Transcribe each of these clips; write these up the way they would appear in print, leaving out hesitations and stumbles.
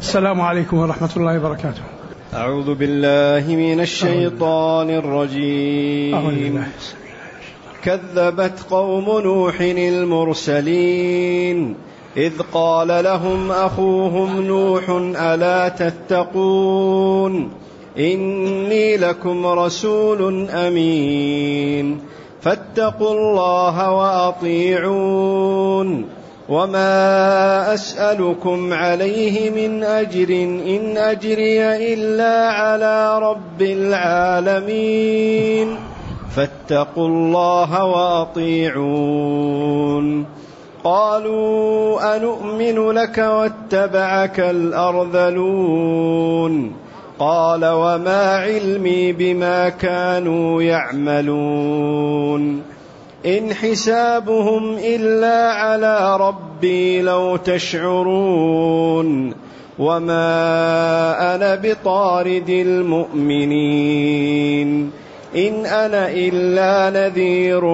السلام عليكم ورحمة الله وبركاته. أعوذ بالله من الشيطان الرجيم. كذبت قوم نوح المرسلين إذ قال لهم أخوهم نوح ألا تتقون إني لكم رسول أمين فاتقوا الله وأطيعون وما أسألكم عليه من أجر إن أجري إلا على رب العالمين فاتقوا الله وأطيعون. قالوا أنؤمن لك واتبعك الأرذلون قال وما علمي بما كانوا يعملون إن حسابهم إلا على ربي لو تشعرون وما أنا بطارد المؤمنين إن أنا إلا نذير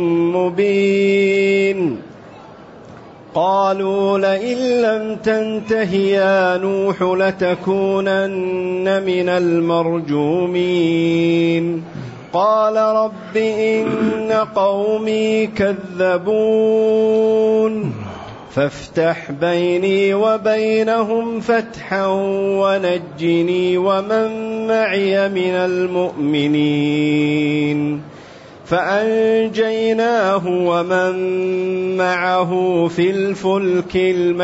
مبين. قالوا لئن لم تنته يا نوح لتكونن من المرجومين قال رب إن قومي كذبون فافتح بيني وبينهم فتحا ونجني ومن معي من المؤمنين فأنجيناه ومن معه في الفلك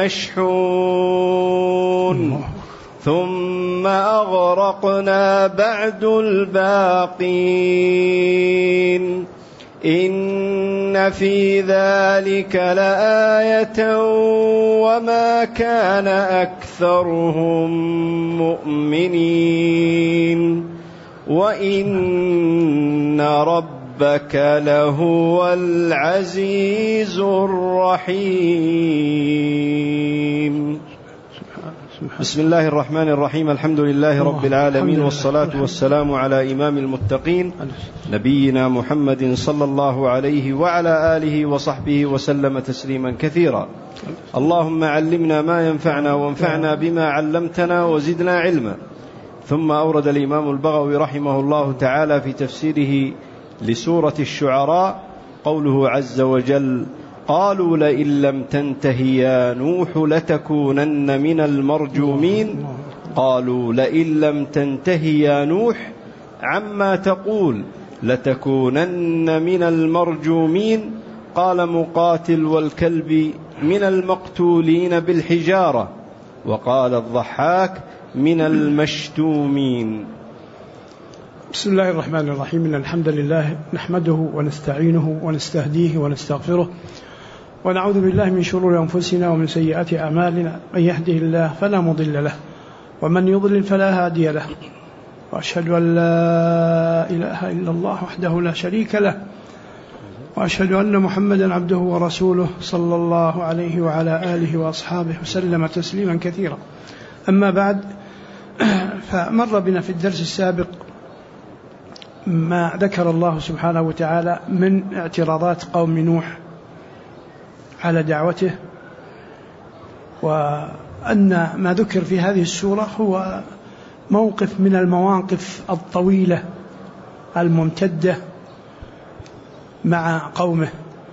المشحون ثم أغرقنا بعد الباقين إن في ذلك لآية وما كان أكثرهم مؤمنين وإن ربك لهو العزيز الرحيم. بسم الله الرحمن الرحيم. الحمد لله رب العالمين والصلاة والسلام على إمام المتقين نبينا محمد صلى الله عليه وعلى آله وصحبه وسلم تسليما كثيرا. اللهم علمنا ما ينفعنا وانفعنا بما علمتنا وزدنا علما. ثم أورد الإمام البغوي رحمه الله تعالى في تفسيره لسورة الشعراء قوله عز وجل قالوا لئن لم تنته يا نوح لتكونن من المرجومين قالوا لئن لم تنته يا نوح عما تقول لتكونن من المرجومين. قال مقاتل والكلب من المقتولين بالحجارة وقال الضحاك من المشتومين. بسم الله الرحمن الرحيم. إن الحمد لله نحمده ونستعينه ونستهديه ونستغفره ونعوذ بالله من شرور أنفسنا ومن سيئات أعمالنا من يهده الله فلا مضل له ومن يضلل فلا هادي له وأشهد أن لا إله إلا الله وحده لا شريك له وأشهد أن محمدا عبده ورسوله صلى الله عليه وعلى آله وأصحابه وسلم تسليما كثيرا. أما بعد، فمر بنا في الدرس السابق ما ذكر الله سبحانه وتعالى من اعتراضات قوم نوح على دعوته، وأن ما ذكر في هذه السورة هو موقف من المواقف الطويلة الممتدة مع قومه،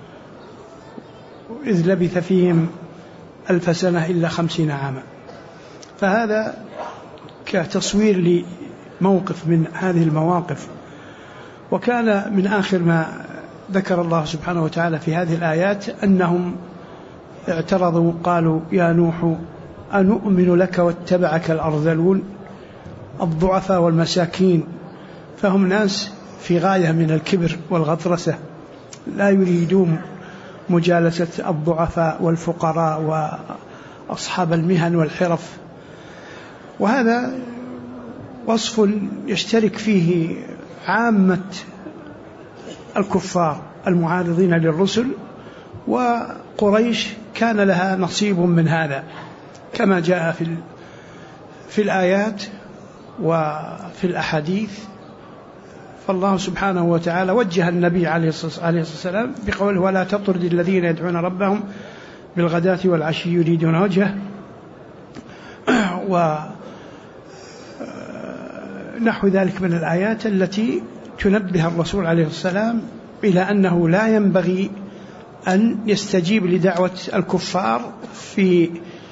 إذ لبث فيهم 1000 سنة إلا 50 عاما. فهذا كتصوير لموقف من هذه المواقف. وكان من آخر ما ذكر الله سبحانه وتعالى في هذه الآيات أنهم اعترضوا قالوا يا نوح أنؤمن لك واتبعك الأرذلون، الضعفاء والمساكين، فهم ناس في غاية من الكبر والغطرسة، لا يريدون مجالسة الضعفاء والفقراء وأصحاب المهن والحرف. وهذا وصف يشترك فيه عامة الكفار المعارضين للرسل، وقريش كان لها نصيب من هذا كما جاء في الآيات وفي الأحاديث. فالله سبحانه وتعالى وجه النبي عليه الصلاة والسلام بقوله ولا تطرد الذين يدعون ربهم بالغداة والعشي يريدون وجهه، ونحو ذلك من الآيات التي تنبه الرسول عليه السلام إلى أنه لا ينبغي أن يستجيب لدعوة الكفار في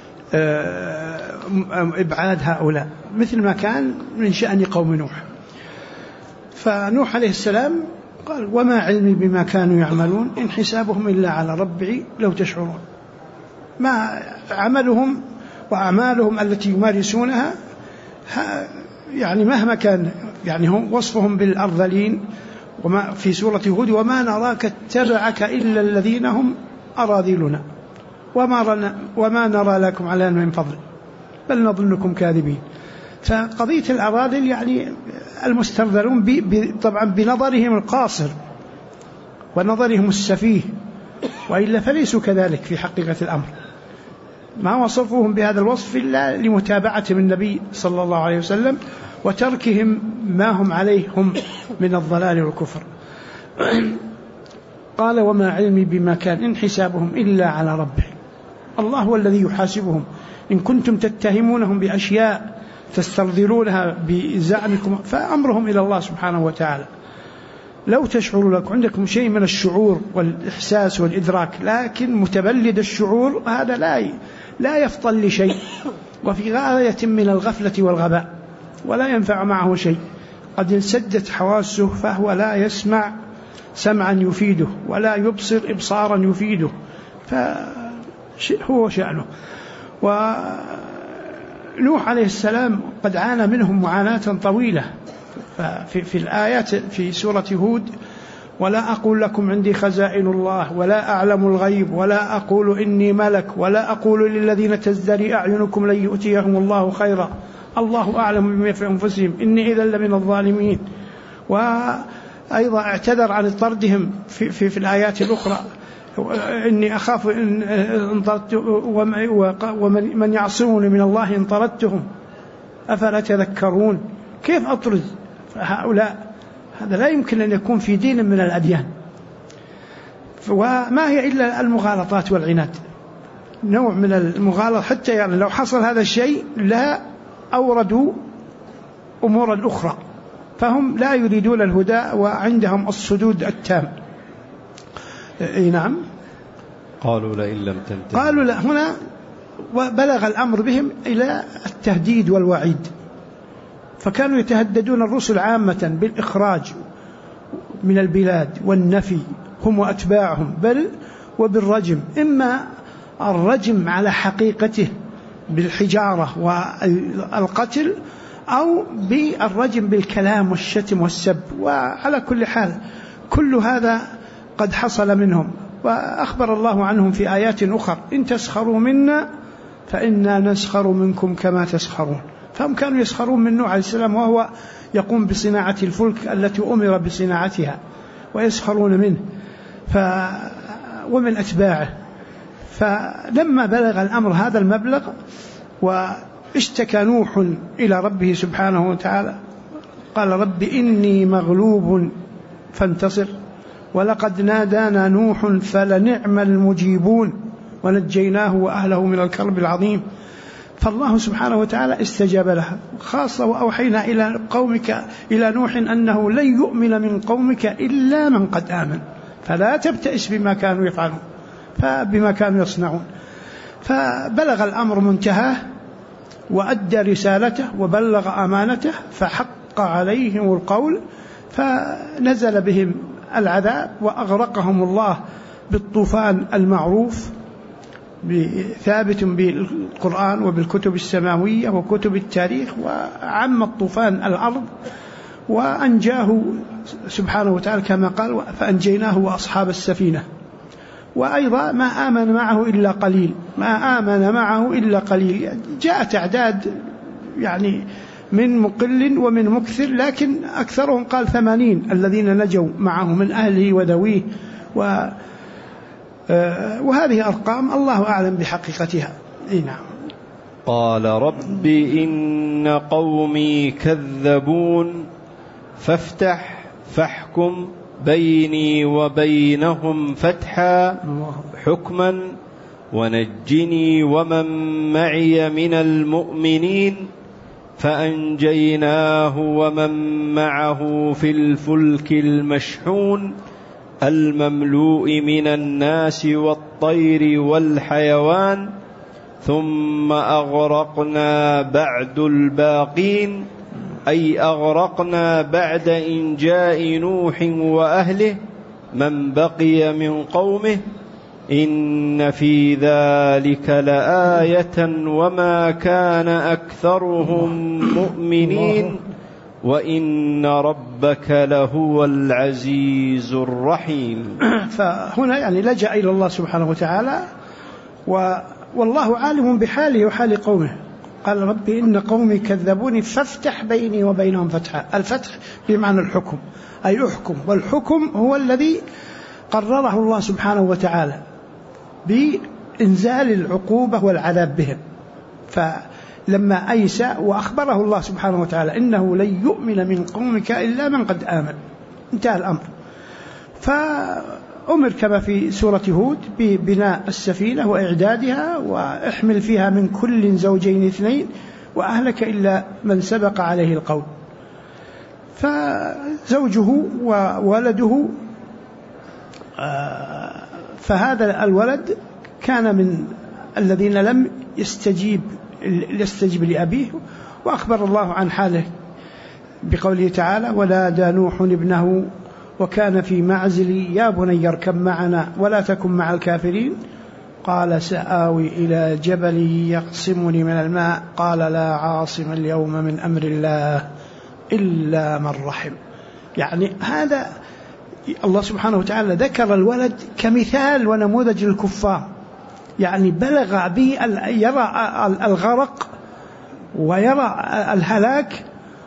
إبعاد هؤلاء، مثل ما كان من شأن قوم نوح. فنوح عليه السلام قال: وما علمي بما كانوا يعملون إن حسابهم إلا على ربي لو تشعرون. ما عملهم وأعمالهم التي يمارسونها يعني مهما كان، يعني هم وصفهم بالأرذلين. وما في سورة هود: وما نراك اتبعك إلا الذين هم أراذلنا وما نرى لكم علينا من فضل بل نظنكم كاذبين. فقضية الأراذل يعني المسترذلون طبعا بنظرهم القاصر ونظرهم السفيه، وإلا فليسوا كذلك في حقيقة الأمر. ما وصفوهم بهذا الوصف إلا لمتابعتهم النبي صلى الله عليه وسلم وتركهم ما هم عليه هم من الضلال والكفر. قال: وما علمي بما كان إن حسابهم إلا على ربه. الله هو الذي يحاسبهم. إن كنتم تتهمونهم بأشياء تسترذلونها بزعمكم فأمرهم إلى الله سبحانه وتعالى. لو تشعروا لكم عندكم شيء من الشعور والإحساس والإدراك، لكن متبلد الشعور هذا لا يفضل لشيء، وفي غاية من الغفلة والغباء، ولا ينفع معه شيء. قد انسدت حواسه فهو لا يسمع سمعا يفيده ولا يبصر إبصارا يفيده، فهو شأنه. ونوح عليه السلام قد عانى منهم معاناة طويلة. في الآيات في سورة هود: ولا أقول لكم عندي خزائن الله ولا أعلم الغيب ولا أقول إني ملك ولا أقول للذين تزدري أعينكم لن يؤتيهم الله خيرا الله أعلم بما في أنفسهم إني إذا لمن الظالمين. وأيضا اعتذر عن طردهم في الآيات الأخرى: إني أخاف إن طردت ومن يعصوني من الله إن طردتهم أفلا تذكرون. كيف أطرد هؤلاء؟ هذا لا يمكن أن يكون في دين من الأديان. وما هي إلا المغالطات والعناد، نوع من المغالطة. حتى يعني لو حصل هذا الشيء لا أوردوا أمورا أخرى، فهم لا يريدون الهدى وعندهم الصدود التام. نعم. قالوا لئن لم تنتهي. قالوا لا، هنا وبلغ الأمر بهم إلى التهديد والوعيد، فكانوا يتهددون الرسل عامة بالإخراج من البلاد والنفي هم وأتباعهم، بل وبالرجم، إما الرجم على حقيقته بالحجارة والقتل، أو بالرجم بالكلام والشتم والسب. وعلى كل حال كل هذا قد حصل منهم، وأخبر الله عنهم في آيات أخرى: إن تسخروا منا فإنا نسخر منكم كما تسخرون. فهم كانوا يسخرون من نوح عليه السلام وهو يقوم بصناعة الفلك التي أمر بصناعتها، ويسخرون منه ومن أتباعه. فلما بلغ الأمر هذا المبلغ واشتكى نوح إلى ربه سبحانه وتعالى قال: رب إني مغلوب فانتصر ولقد نادانا نوح فلنعم المجيبون ونجيناه وأهله من الكرب العظيم. فالله سبحانه وتعالى استجاب لها خاصة: وأوحينا إلى قومك إلى نوح أنه لن يؤمن من قومك إلا من قد آمن فلا تبتئس بما كانوا يفعلون فبما كانوا يصنعون. فبلغ الأمر منتهاه وأدى رسالته وبلغ أمانته، فحق عليهم القول، فنزل بهم العذاب وأغرقهم الله بالطوفان المعروف ثابت بالقرآن وبالكتب السماوية وكتب التاريخ، وعم الطوفان الأرض وأنجاه سبحانه وتعالى كما قال: فأنجيناه وأصحاب السفينة. وأيضا ما آمن معه إلا قليل، جاءت أعداد يعني من مقل ومن مكثر، لكن أكثرهم قال 80 الذين نجوا معه من أهله وذويه، وهذه أرقام الله أعلم بحقيقتها. نعم. قال رب إن قومي كذبون فاحكم بيني وبينهم فتحا حكما ونجني ومن معي من المؤمنين فأنجيناه ومن معه في الفلك المشحون المملوء من الناس والطير والحيوان ثم أغرقنا بعد الباقين أي أغرقنا بعد إنجاء نوح وأهله من بقي من قومه إن في ذلك لآية وما كان أكثرهم مؤمنين وإن ربك لهو العزيز الرحيم. فهنا يعني لجأ إلى الله سبحانه وتعالى والله عالم بحاله وحال قومه. قال ربي إن قومي كذبوني فافتح بيني وبينهم فتحا. الفتح بمعنى الحكم، أي أحكم، والحكم هو الذي قرره الله سبحانه وتعالى بإنزال العقوبة والعذاب بهم. فلما أيسى وأخبره الله سبحانه وتعالى إنه لن يؤمن من قومك إلا من قد آمن، انتهى الأمر. فأمر كما في سورة هود ببناء السفينة وإعدادها، وإحمل فيها من كل زوجين اثنين وأهلك إلا من سبق عليه القول. فزوجه وولده، فهذا الولد كان من الذين لم يستجيب لأبيه، وأخبر الله عن حاله بقوله تعالى: ونادى نوح ابنه وكان في معزل يا بني اركب معنا ولا تكن مع الكافرين قال سآوي إلى جبل يقسمني من الماء قال لا عاصم اليوم من أمر الله إلا من رحم. يعني هذا الله سبحانه وتعالى ذكر الولد كمثال ونموذج للكفار، يعني بلغ به يرى الغرق ويرى الهلاك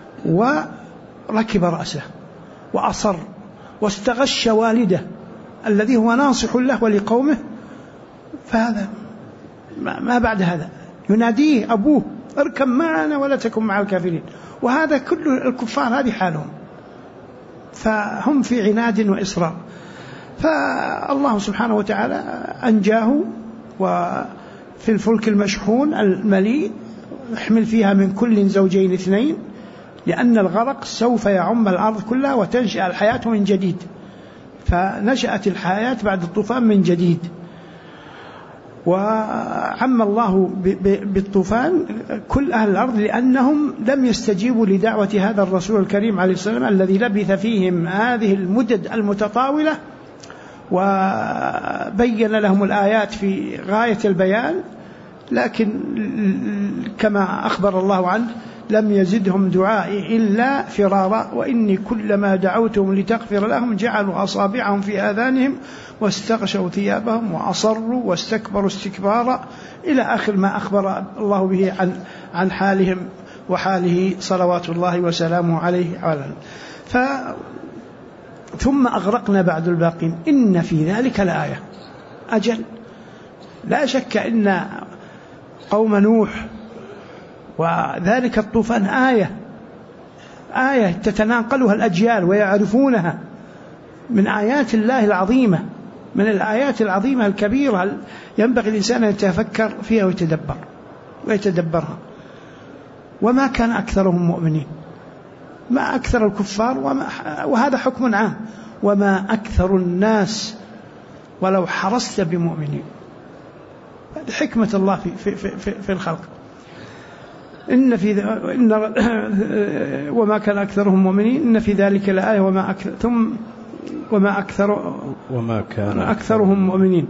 وركب رأسه وأصر واستغش والده الذي هو ناصح له ولقومه. فهذا ما بعد هذا يناديه أبوه اركب معنا ولا تكن مع الكافرين، وهذا كل الكفار هذه حالهم، فهم في عناد وإصرار. فالله سبحانه وتعالى أنجاه وفي الفلك المشحون المليء احمل فيها من كل زوجين اثنين، لأن الغرق سوف يعم الأرض كلها وتنشأ الحياة من جديد. فنشأت الحياة بعد الطوفان من جديد، وعم الله بالطوفان كل أهل الأرض لأنهم لم يستجيبوا لدعوة هذا الرسول الكريم عليه السلام الذي لبث فيهم هذه المدد المتطاولة وبين لهم الآيات في غاية البيان، لكن كما أخبر الله عنه لم يزدهم دعائي إلا فرارا وإني كلما دعوتهم لتغفر لهم جعلوا أصابعهم في آذانهم واستغشوا ثيابهم وأصروا واستكبروا استكبارا إلى آخر ما أخبر الله به عن حالهم وحاله صلوات الله وسلامه عليه. ثم أغرقنا بعد الباقين إن في ذلك لآية. أجل لا شك إن قوم نوح وذلك الطوفان آية تتناقلها الأجيال ويعرفونها من آيات الله العظيمة، من الآيات العظيمة الكبيرة ينبغي الإنسان أن يتفكر فيها ويتدبرها. وما كان أكثرهم مؤمنين، ما أكثر الكفار، وهذا حكم عام، وما أكثر الناس ولو حرصت بمؤمنين. هذه حكمة الله في الخلق. وما كان أكثرهم مؤمنين إن في ذلك لآية وما كان أكثرهم مؤمنين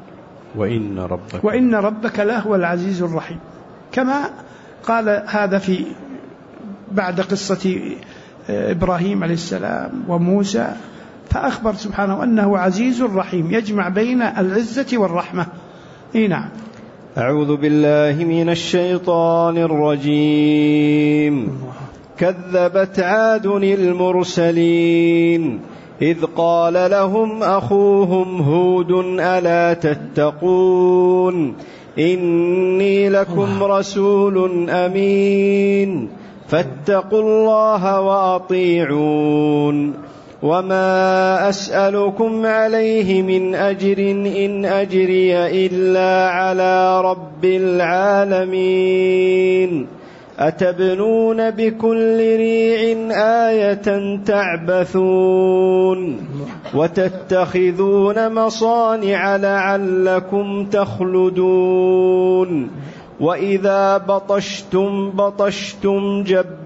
وإن ربك لهو العزيز الرحيم، كما قال هذا في بعد قصة إبراهيم عليه السلام وموسى، فأخبر سبحانه أنه عزيز رحيم يجمع بين العزة والرحمة. نعم. أعوذ بالله من الشيطان الرجيم. كذبت عاد المرسلين إذ قال لهم أخوهم هود ألا تتقون إني لكم رسول أمين فاتقوا الله وأطيعون وما أسألكم عليه من أجر إن أجري إلا على رب العالمين أتبنون بكل ريع آية تعبثون وتتخذون مصانع لعلكم تخلدون وإذا بطشتم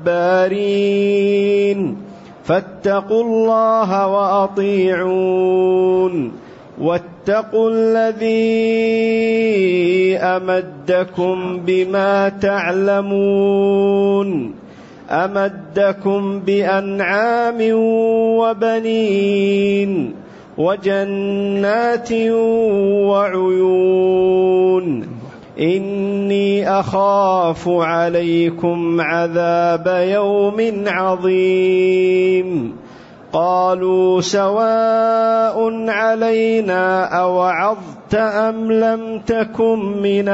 جبارين فاتقوا الله وأطيعون واتقوا الذي أمدكم بما تعلمون أمدكم بأنعام وبنين وجنات وعيون إني أخاف عليكم عذاب يوم عظيم قالوا سواء علينا أوعظت أم لم تكن من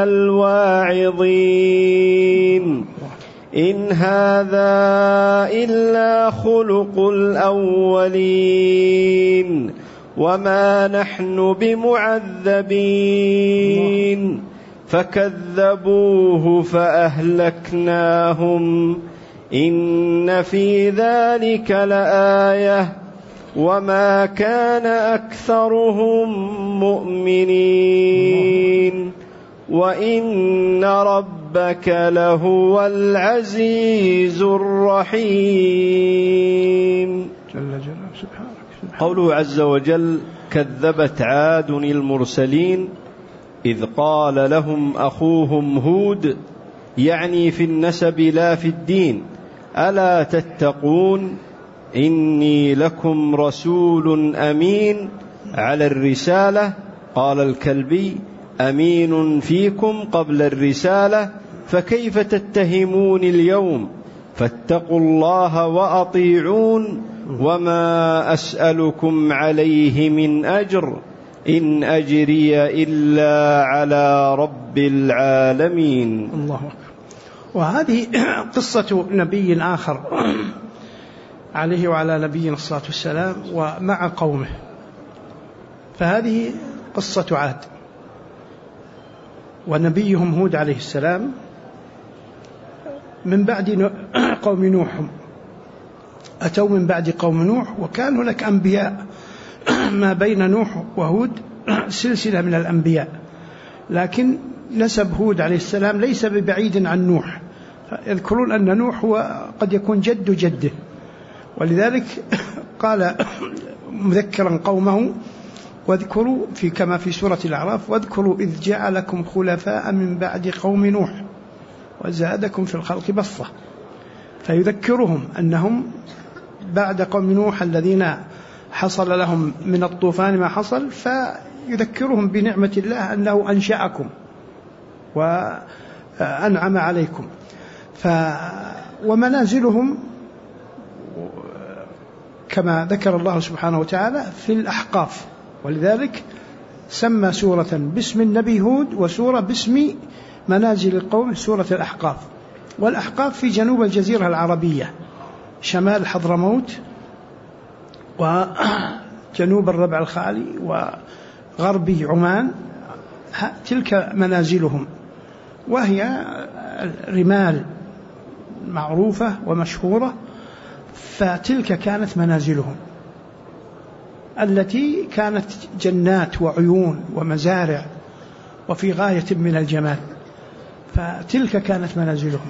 الواعظين إن هذا إلا خلق الأولين وما نحن بمعذبين فكذبوه فأهلكناهم إن في ذلك لآية وما كان أكثرهم مؤمنين وإن ربك لهو العزيز الرحيم. قوله عز وجل كذبت عاد المرسلين إذ قال لهم أخوهم هود، يعني في النسب لا في الدين، ألا تتقون إني لكم رسول أمين على الرسالة. قال الكلبي أمين فيكم قبل الرسالة فكيف تتهمون اليوم فاتقوا الله وأطيعون وما أسألكم عليه من أجر إن أجري إلا على رب العالمين. الله أكبر. وهذه قصة نبي آخر عليه وعلى نبينا الصلاة والسلام ومع قومه. فهذه قصة عاد ونبيهم هود عليه السلام من بعد قوم نوح، أتوا من بعد قوم نوح، وكان هناك أنبياء ما بين نوح وهود سلسلة من الأنبياء، لكن نسب هود عليه السلام ليس ببعيد عن نوح. يذكرون أن نوح هو قد يكون جد جده، ولذلك قال مذكرا قومه واذكروا كما في سورة الأعراف واذكروا إذ جعلكم خلفاء من بعد قوم نوح وزادكم في الخلق بسطة. فيذكرهم أنهم بعد قوم نوح الذين حصل لهم من الطوفان ما حصل، فيذكرهم بنعمة الله أنه أنشأكم وأنعم عليكم. ومنازلهم كما ذكر الله سبحانه وتعالى في الأحقاف، ولذلك سمى سورة باسم النبي هود وسورة باسم منازل القوم سورة الأحقاف. والأحقاف في جنوب الجزيرة العربية، شمال حضرموت وجنوب الربع الخالي وغرب عمان، تلك منازلهم، وهي رمال معروفة ومشهورة. فتلك كانت منازلهم التي كانت جنات وعيون ومزارع وفي غاية من الجمال، فتلك كانت منازلهم.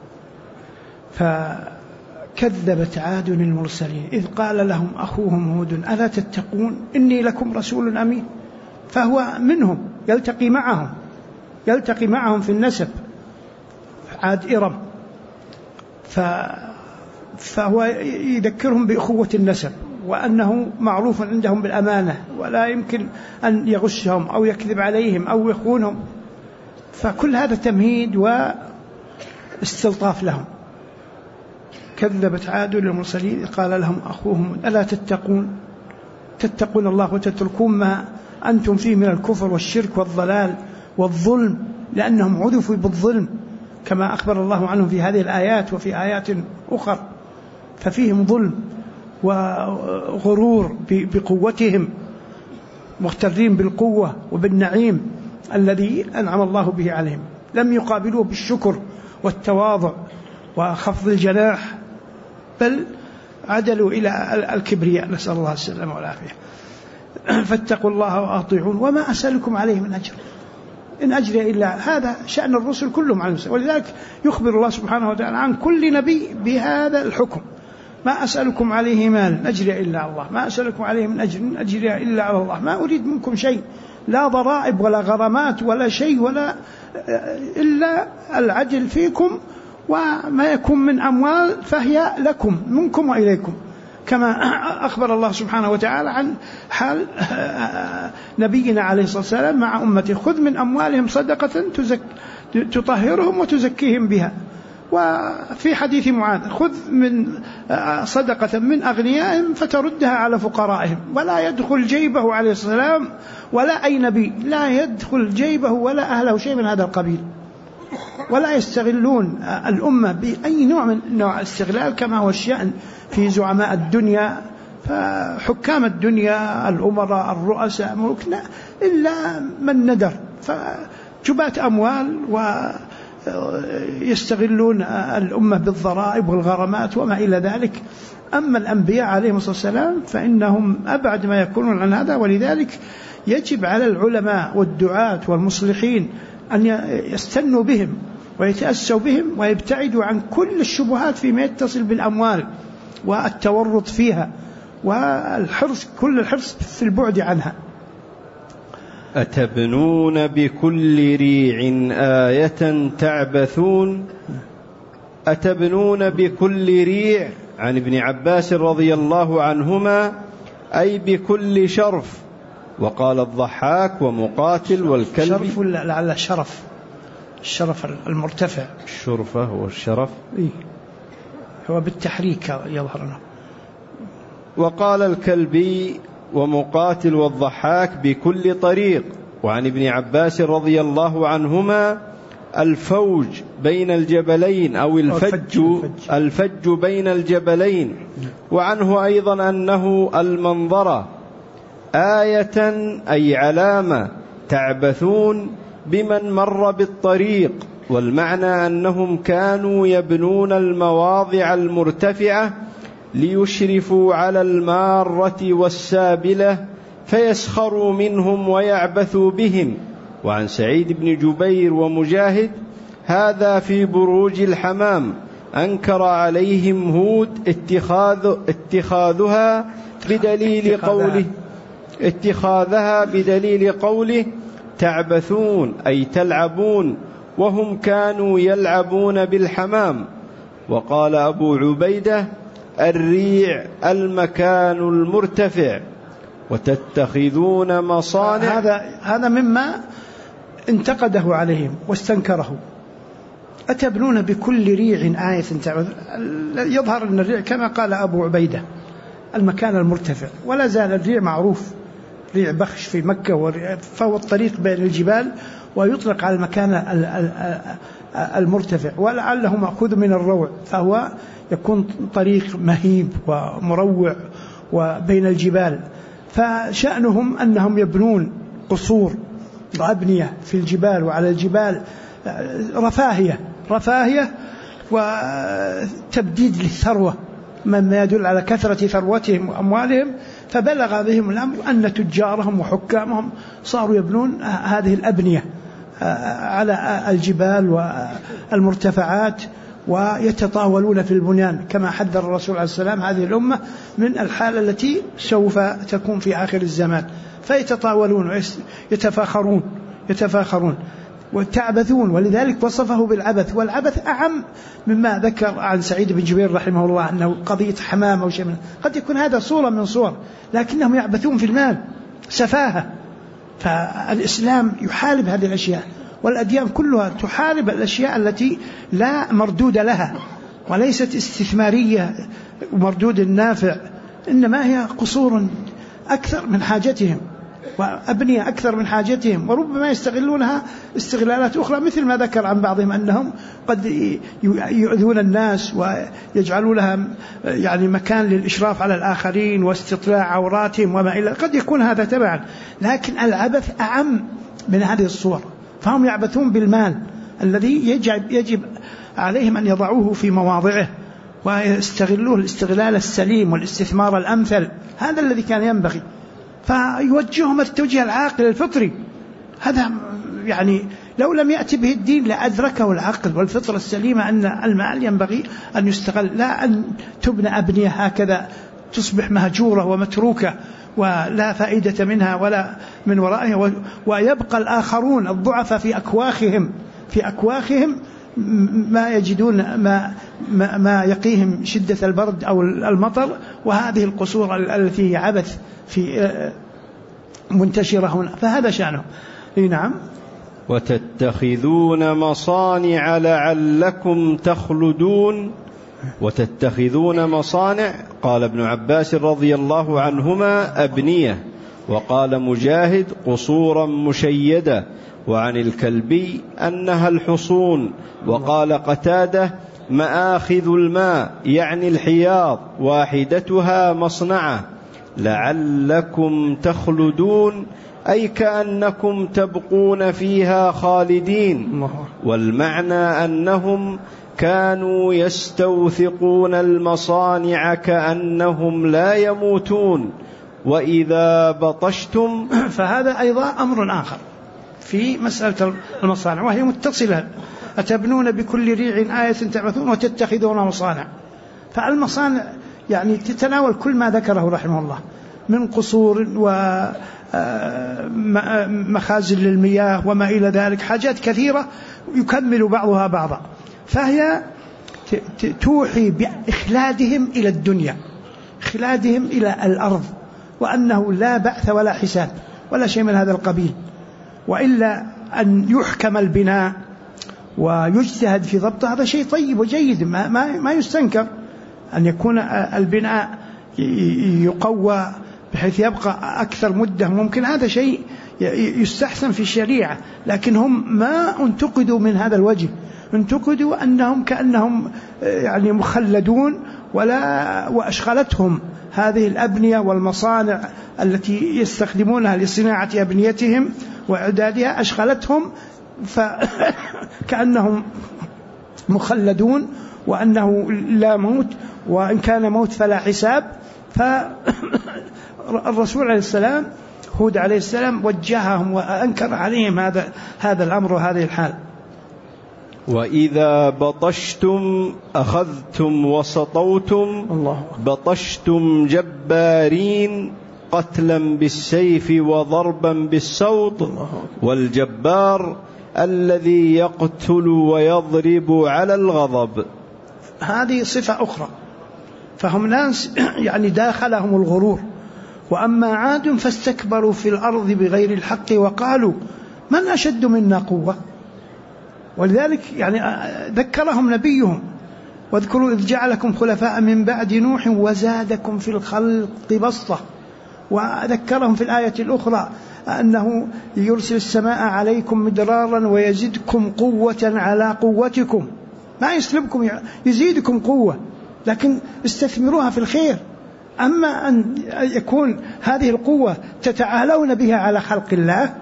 فكذبت عاد المرسلين إذ قال لهم أخوهم هود ألا تتقون إني لكم رسول أمين. فهو منهم، يلتقي معهم في النسب، عاد إرم، فهو يذكرهم بأخوة النسب وأنه معروف عندهم بالأمانة ولا يمكن أن يغشهم أو يكذب عليهم أو يخونهم. فكل هذا تمهيد واستلطاف لهم. كذبت عاد للمرسلين قال لهم أخوهم ألا تتقون الله وتتركون ما أنتم فيه من الكفر والشرك والضلال والظلم، لأنهم عذفوا بالظلم كما أخبر الله عنهم في هذه الآيات وفي آيات أخرى، ففيهم ظلم وغرور بقوتهم، مغترين بالقوة وبالنعيم الذي أنعم الله به عليهم. لم يقابلوه بالشكر والتواضع وخفض الجناح، بل عدلوا إلى الكبرياء، نسأل الله السلامة والعافية. فاتقوا الله وأطيعون وما أسألكم عليه من أجر إن أجري إلا، هذا شأن الرسل كلهم على المسلم. ولذلك يخبر الله سبحانه وتعالى عن كل نبي بهذا الحكم: ما أسألكم عليه مال أجري إلا على الله، ما أسألكم عليه من أجر أجري إلا على الله، ما أريد منكم شيء، لا ضرائب ولا غرامات ولا شيء، ولا إلا العدل فيكم، وما يكون من أموال فهي لكم منكم وإليكم، كما أخبر الله سبحانه وتعالى عن حال نبينا عليه الصلاة والسلام مع أمته: خذ من أموالهم صدقة تطهرهم وتزكيهم بها. وفي حديث معاذ: خذ من صدقة من أغنيائهم فتردها على فقرائهم. ولا يدخل جيبه عليه السلام ولا أي نبي، لا يدخل جيبه ولا أهله شيء من هذا القبيل، ولا يستغلون الأمة بأي نوع من نوع الاستغلال كما هو الشأن في زعماء الدنيا، فحكام الدنيا الأمراء الرؤساء ملوكنا، إلا من ندر، فجبات أموال ويستغلون الأمة بالضرائب والغرامات وما إلى ذلك. أما الأنبياء عليهم الصلاة والسلام فإنهم أبعد ما يكونون عن هذا. ولذلك يجب على العلماء والدعاة والمصلحين أن يستنوا بهم ويتأسوا بهم ويبتعدوا عن كل الشبهات فيما يتصل بالأموال والتورط فيها، والحرص كل الحرص في البعد عنها. أتبنون بكل ريع آية تعبثون. أتبنون بكل ريع عن ابن عباس رضي الله عنهما أي بكل شرف. وقال الضحاك ومقاتل والكلب. شرف لعل شرف، الشرف المرتفع. الشرفة هو الشرف، هو بالتحريك يظهرنا. وقال الكلبي ومقاتل والضحاك بكل طريق. وعن ابن عباس رضي الله عنهما الفوج بين الجبلين أو الفج بين الجبلين. وعنه أيضا أنه المنظرة آية أي علامة تعبثون بمن مر بالطريق. والمعنى أنهم كانوا يبنون المواضع المرتفعة ليشرفوا على المارة والسابلة فيسخروا منهم ويعبثوا بهم. وعن سعيد بن جبير ومجاهد هذا في بروج الحمام أنكر عليهم هود اتخاذها بدليل قوله تعبثون أي تلعبون، وهم كانوا يلعبون بالحمام. وقال أبو عبيدة الريع المكان المرتفع. وتتخذون مصانع. هذا مما انتقده عليهم واستنكره. أتبنون بكل ريع آية تعبثون. يظهر أن الريع كما قال أبو عبيدة المكان المرتفع، ولا زال الريع معروف، ريع بخش في مكة، فهو الطريق بين الجبال ويطلق على المكان المرتفع، ولعله مأخوذ من الروع، فهو يكون طريق مهيب ومروع وبين الجبال. فشأنهم أنهم يبنون قصور وأبنية في الجبال وعلى الجبال، رفاهية وتبديد للثروة، مما يدل على كثرة ثروتهم وأموالهم. فبلغ بهم الأمر أن تجارهم وحكامهم صاروا يبنون هذه الأبنية على الجبال والمرتفعات ويتطاولون في البنيان، كما حذر الرسول عليه السلام هذه الأمة من الحالة التي سوف تكون في آخر الزمان. فيتطاولون ويتفاخرون وتعبثون، ولذلك وصفه بالعبث. والعبث أعم مما ذكر عن سعيد بن جبير رحمه الله أنه قضية حمام أو شيء منه. قد يكون هذا صورة من صور، لكنهم يعبثون في المال سفاهة. فالإسلام يحارب هذه الأشياء، والأديان كلها تحارب الأشياء التي لا مردود لها، وليست استثمارية ومردود نافع، إنما هي قصور أكثر من حاجتهم. وأبنية أكثر من حاجتهم، وربما يستغلونها استغلالات أخرى، مثل ما ذكر عن بعضهم أنهم قد يؤذون الناس ويجعلوا لها يعني مكان للإشراف على الآخرين واستطلاع عوراتهم وما إلى، قد يكون هذا تبعا. لكن العبث أعم من هذه الصور، فهم يعبثون بالمال الذي يجب عليهم أن يضعوه في مواضعه ويستغلوه الاستغلال السليم والاستثمار الأمثل، هذا الذي كان ينبغي. فيوجههم التوجيه العاقل الفطري، هذا يعني لو لم يأتي به الدين لأدركه العقل والفطرة السليمة أن المال ينبغي أن يستغل، لا أن تبنى أبنية هكذا تصبح مهجورة ومتروكة ولا فائدة منها ولا من ورائها، ويبقى الآخرون الضعفاء في أكواخهم ما يجدون ما يقيهم شدة البرد أو المطر، وهذه القصور التي هي عبث في منتشرة هنا، فهذا شأنه. نعم. وتتخذون مصانع لعلكم تخلدون. وتتخذون مصانع، قال ابن عباس رضي الله عنهما أبنية، وقال مجاهد قصورا مشيدة، وعن الكلبي أنها الحصون، وقال قتادة مآخذ الماء يعني الحياض، واحدتها مصنعة. لعلكم تخلدون أي كأنكم تبقون فيها خالدين، والمعنى أنهم كانوا يستوثقون المصانع كأنهم لا يموتون. وإذا بطشتم، فهذا أيضا أمر آخر في مسألة المصانع وهي متصلة، أتبنون بكل ريع آية تعبثون وتتخذون مصانع. فالمصانع يعني تتناول كل ما ذكره رحمه الله من قصور ومخازن للمياه وما إلى ذلك، حاجات كثيرة يكمل بعضها بعضا، فهي توحي بإخلادهم إلى الدنيا، إخلادهم إلى الأرض، وأنه لا بعث ولا حساب ولا شيء من هذا القبيل، وإلا أن يحكم البناء ويجتهد في ضبطه هذا شيء طيب وجيد ما يستنكر، أن يكون البناء يقوى بحيث يبقى أكثر مدة ممكن، هذا شيء يستحسن في الشريعة. لكن هم ما انتقدوا من هذا الوجه، انتقدوا أنهم كأنهم يعني مخلدون، وأشغلتهم هذه الأبنية والمصانع التي يستخدمونها لصناعة أبنيتهم وإعدادها، أشغلتهم فكأنهم مخلدون، وأنه لا موت، وإن كان موت فلا حساب. فالرسول عليه السلام هود عليه السلام وجههم وأنكر عليهم هذا الأمر وهذه الحال. وإذا بطشتم أخذتم وسطوتم، بطشتم جبارين، قتلا بالسيف وضربا بالسوط. والجبار الذي يقتل ويضرب على الغضب. هذه صفة أخرى، فهم ناس يعني داخلهم الغرور. وأما عاد فاستكبروا في الأرض بغير الحق وقالوا من أشد منا قوة. ولذلك يعني ذكرهم نبيهم واذكروا إذ جعلكم خلفاء من بعد نوح وزادكم في الخلق بسطة. وذكرهم في الآية الأخرى أنه يرسل السماء عليكم مدرارا ويزدكم قوة على قوتكم، ما يسلبكم، يزيدكم قوة، لكن استثمروها في الخير. أما أن يكون هذه القوة تتعالون بها على خلق الله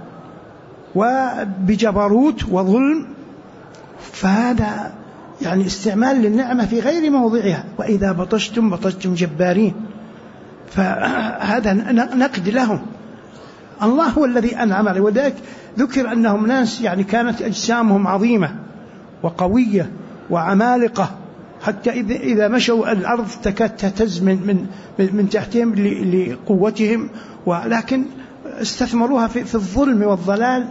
وبجبروت وظلم، فهذا يعني استعمال للنعمة في غير موضعها. وإذا بطشتم بطشتم جبارين، فهذا نقد لهم. الله هو الذي أنعم عليه، وذلك ذكر أنهم ناس يعني كانت أجسامهم عظيمة وقوية وعمالقة، حتى إذا مشوا الأرض تكاد تهتز من تحتهم لقوتهم، ولكن استثمروها في الظلم والضلال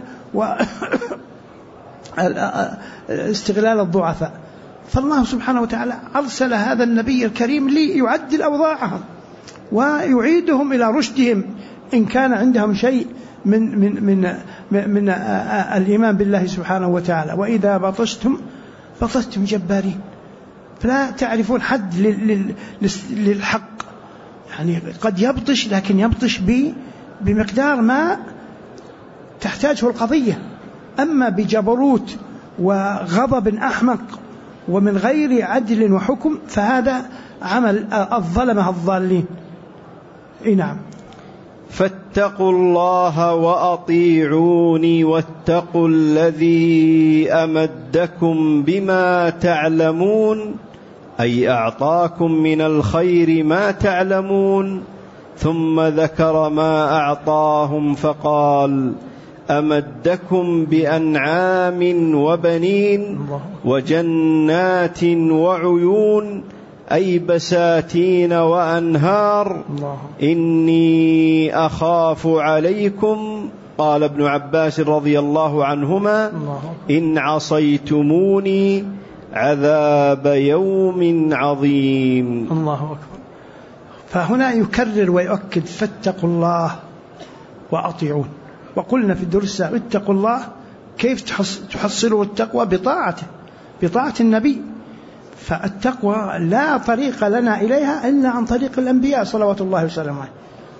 واستغلال الضعفاء. فالله سبحانه وتعالى أرسل هذا النبي الكريم ليعدل أوضاعهم ويعيدهم إلى رشدهم إن كان عندهم شيء من الإيمان بالله سبحانه وتعالى. وإذا بطشتم جبارين، فلا تعرفون حد للحق، يعني قد يبطش لكن يبطش بمقدار ما تحتاجه القضية. أما بجبروت وغضب أحمق ومن غير عدل وحكم فهذا عمل الظلمة الضالين. نعم. فاتقوا الله وأطيعوني واتقوا الذي أمدكم بما تعلمون، أي أعطاكم من الخير ما تعلمون. ثم ذكر ما أعطاهم فقال: أمدكم بأنعام وبنين وجنات وعيون، أي بساتين وأنهار. إني أخاف عليكم، قال ابن عباس رضي الله عنهما: إن عصيتموني عذاب يوم عظيم. الله أكبر. فهنا يكرر ويؤكد: فاتقوا الله وأطيعون. وقلنا في الدرس اتقوا الله كيف تحصلوا التقوى؟ بطاعة النبي. فالتقوى لا طريق لنا إليها إلا عن طريق الأنبياء صلوات الله وسلامه عليه.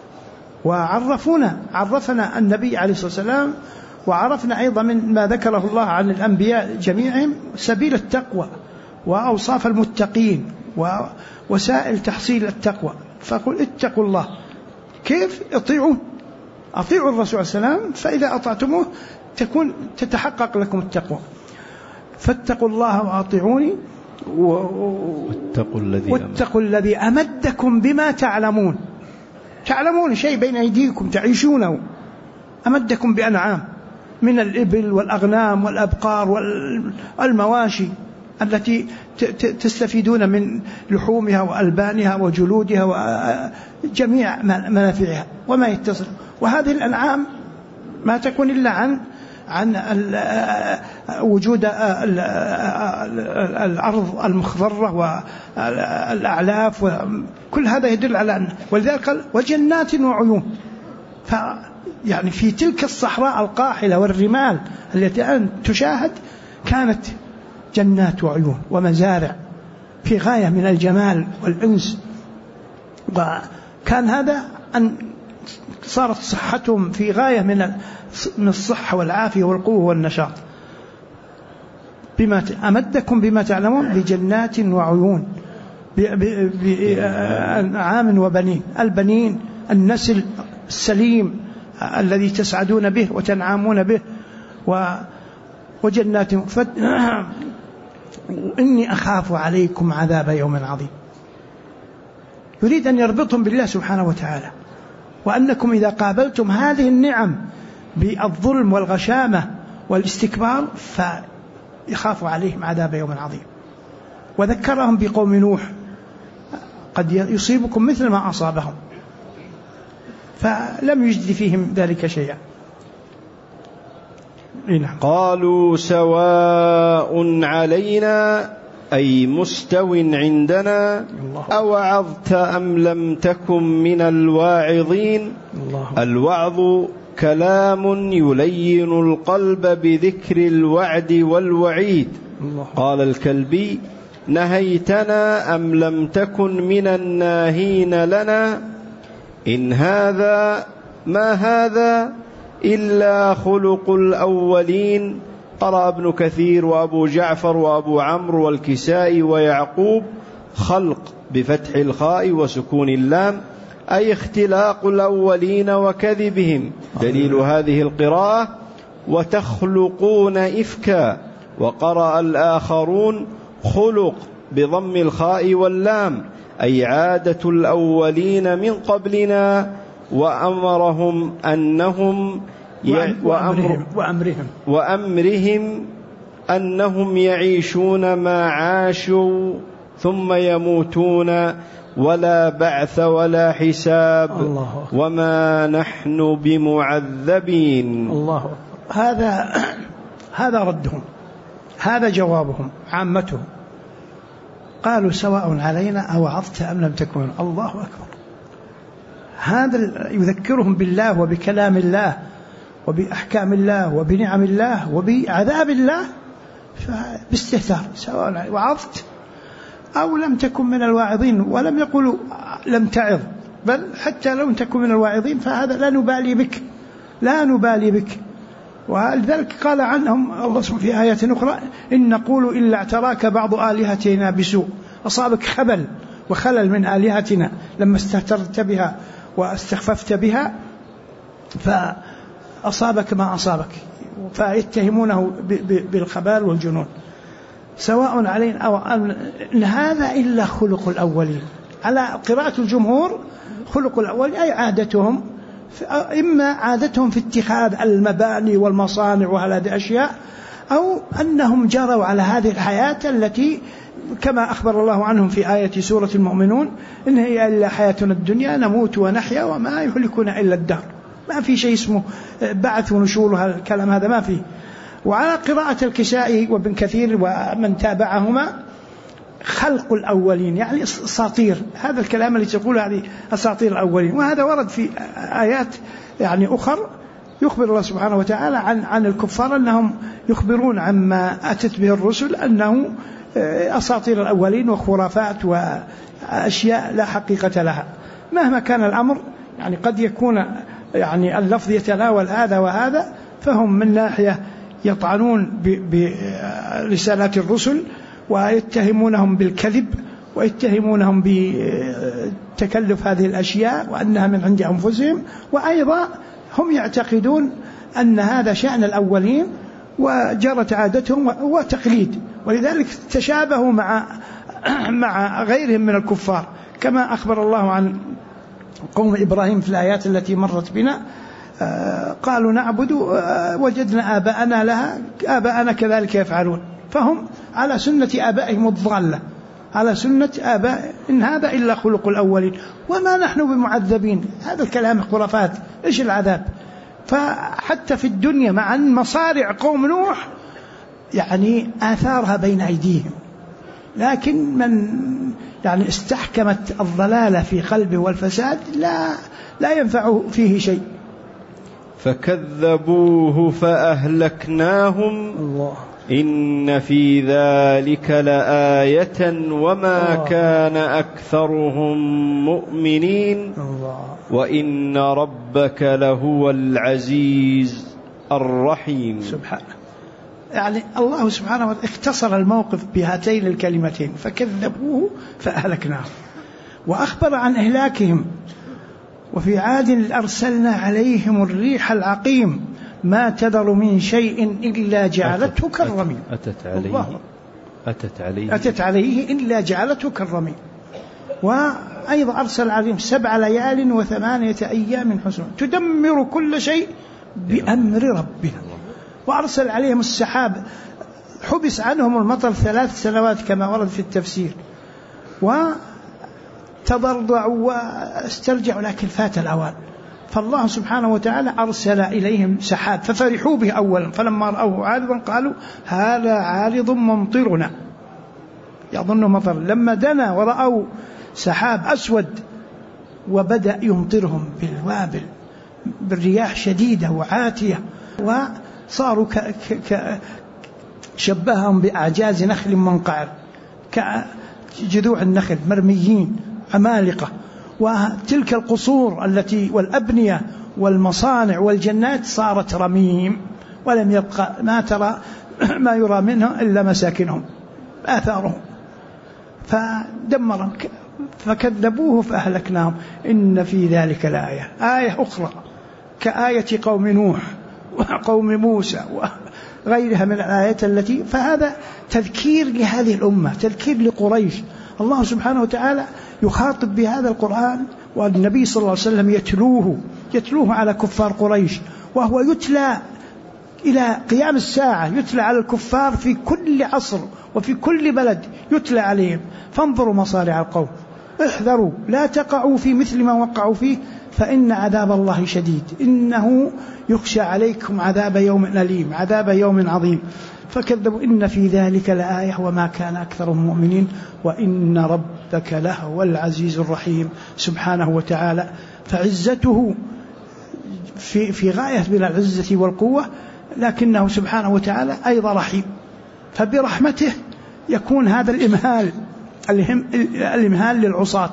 وعرفنا النبي عليه الصلاة والسلام، وعرفنا أيضا من ما ذكره الله عن الأنبياء جميعهم سبيل التقوى وأوصاف المتقين ووسائل تحصيل التقوى. فقل اتقوا الله. كيف؟ أطيعوا الرسول صلى الله عليه وسلم، فإذا أطعتموه تتحقق لكم التقوى. فاتقوا الله وأطيعوني واتقوا الذي أمدكم بما تعلمون. تعلمون شيء بين أيديكم تعيشونه. أمدكم بأنعام من الإبل والأغنام والأبقار والمواشي التي تستفيدون من لحومها وألبانها وجلودها وجميع منافعها وما يتصل. وهذه الأنعام ما تكون إلا عن وجود الأرض المخضرة والأعلاف، وكل هذا يدل على أن، ولذلك قال: وجنات وعيون. يعني في تلك الصحراء القاحلة والرمال التي الآن تشاهد كانت جنات وعيون ومزارع في غاية من الجمال والأنس. وكان هذا أن صارت صحتهم في غاية من الصحة والعافية والقوة والنشاط. أمدكم بما تعلمون بجنات وعيون، بأنعام وبنين. البنين النسل السليم الذي تسعدون به وتنعمون به، وجنات. إني أخاف عليكم عذاب يوم عظيم. يريد أن يربطهم بالله سبحانه وتعالى، وأنكم إذا قابلتم هذه النعم بالظلم والغشامة والاستكبار فيخاف عليهم عذاب يوم عظيم. وذكرهم بقوم نوح: قد يصيبكم مثل ما أصابهم، فلم يجد فيهم ذلك شيئا. قالوا: سواء علينا، أي مستو عندنا، أوعظت أم لم تكن من الواعظين. الوعظ كلام يلين القلب بذكر الوعد والوعيد. قال الكلبي: نهيتنا أم لم تكن من الناهين لنا، إن هذا ما هذا إلا خلق الأولين. قرأ ابن كثير وأبو جعفر وأبو عمرو والكسائي ويعقوب: خلق بفتح الخاء وسكون اللام، أي اختلاق الأولين وكذبهم. دليل هذه القراءة: وتخلقون إفكا. وقرأ الآخرون: خلق بضم الخاء واللام، أي عادة الأولين من قبلنا، وأمرهم أنهم يعيشون ما عاشوا ثم يموتون، ولا بعث ولا حساب، وما نحن بمعذبين. الله. هذا ردهم، هذا جوابهم عامتهم. قالوا: سواء علينا أوعظت أم لم تكن. الله أكبر. هذا يذكرهم بالله وبكلام الله وبأحكام الله وبنعم الله وبعذاب الله، فباستهتار: سواء وعظت أو لم تكن من الواعظين. ولم يقولوا لم تعظ، بل حتى لو تكن من الواعظين فهذا لا نبالي بك. ولذلك قال عنهم الله سبحانه في آية أخرى إن نقول إلا اعتراك بعض آلهتنا بسوء، أصابك خبل وخلل من آلهتنا لما استهترت بها واستخففت بها فأصابك ما أصابك، فيتهمونه بالخبال والجنون. سواء علينا أو أن هذا إلا خلق الأولين. على قراءة الجمهور خلق الأولين أي عادتهم، إما عادتهم في اتخاذ المباني والمصانع وهذه الأشياء، أو أنهم جروا على هذه الحياة التي كما أخبر الله عنهم في آية سورة المؤمنون إن هي إلا حياتنا الدنيا نموت ونحيا وما يهلكنا إلا الدهر. ما في شيء اسمه بعث ونشور، الكلام هذا ما فيه. وعلى قراءة الكسائي وابن كثير ومن تابعهما خلق الأولين يعني أساطير، هذا الكلام اللي تقول هذه أساطير الأولين. وهذا ورد في آيات يعني أخر يخبر الله سبحانه وتعالى عن الكفار أنهم يخبرون عما أتت به الرسل أنه أساطير الأولين وخرافات وأشياء لا حقيقة لها. مهما كان الأمر يعني قد يكون يعني اللفظ يتناول هذا وهذا، فهم من ناحية يطعنون برسالات الرسل ويتهمونهم بالكذب ويتهمونهم بتكلف هذه الأشياء وأنها من عند أنفسهم، وأيضا هم يعتقدون أن هذا شأن الأولين وجرت عادتهم وتقليد، ولذلك تشابهوا مع غيرهم من الكفار كما أخبر الله عن قوم إبراهيم في الآيات التي مرت بنا. قالوا نعبد وجدنا آباءنا كذلك يفعلون، فهم على سنة آبائهم الضالة، على سنة آباء إن هذا إلا خلق الأولين وما نحن بمعذبين. هذا الكلام خرافات، إيش العذاب؟ فحتى في الدنيا مع أن مصارع قوم نوح يعني آثارها بين أيديهم، لكن من يعني استحكمت الضلالة في قلبه والفساد لا ينفع فيه شيء. فكذبوه فأهلكناهم الله إن في ذلك لآية وما كان أكثرهم مؤمنين وإن ربك لهو العزيز الرحيم. سبحانه، يعني الله سبحانه وتعالى اختصر الموقف بهاتين الكلمتين فكذبوه فأهلكناهم، وأخبر عن إهلاكهم. وفي عاد أرسلنا عليهم الريح العقيم ما تذر من شيء إلا جعلته كالرميم. أتت عليه إلا جعلته كالرميم. وأيضا أرسل عليهم 7 ليال و8 أيام حسنى تدمر كل شيء بأمر ربها. وأرسل عليهم السحاب حبس عنهم المطر 3 سنوات كما ورد في التفسير، وتضرعوا واسترجعوا لكن فات الأوان. فالله سبحانه وتعالى أرسل إليهم سحاب ففرحوا به أولا، فلما رأوه عارضا قالوا هذا عارض ممطرنا، يظن مطر. لما دنا ورأوا سحاب أسود وبدأ يمطرهم بالوابل بالرياح شديدة وعاتية، وصاروا شبههم بأعجاز نخل منقعر كجذوع النخل مرميين عمالقة. وتلك القصور التي والأبنية والمصانع والجنات صارت رميم، ولم يبقى ما يرى منها إلا مساكنهم آثارهم فدمرهم. فكذبوه فأهلكناهم إن في ذلك لآية. آية أخرى كآية قوم نوح وقوم موسى وغيرها من الآيات التي فهذا تذكير لهذه الأمة، تذكير لقريش. الله سبحانه وتعالى يخاطب بهذا القرآن والنبي صلى الله عليه وسلم يتلوه على كفار قريش، وهو يتلى إلى قيام الساعة، يتلى على الكفار في كل عصر وفي كل بلد يتلى عليهم. فانظروا مصارع القوم، احذروا لا تقعوا في مثل ما وقعوا فيه فإن عذاب الله شديد، إنه يخشى عليكم عذاب يوم أليم، عذاب يوم عظيم. فكذبوا إن في ذلك لآية وما كان أكثرهم مؤمنين وإن ربك لهو العزيز الرحيم سبحانه وتعالى. فعزته في غاية من العزة والقوة، لكنه سبحانه وتعالى أيضا رحيم، فبرحمته يكون هذا الإمهال للعصاة،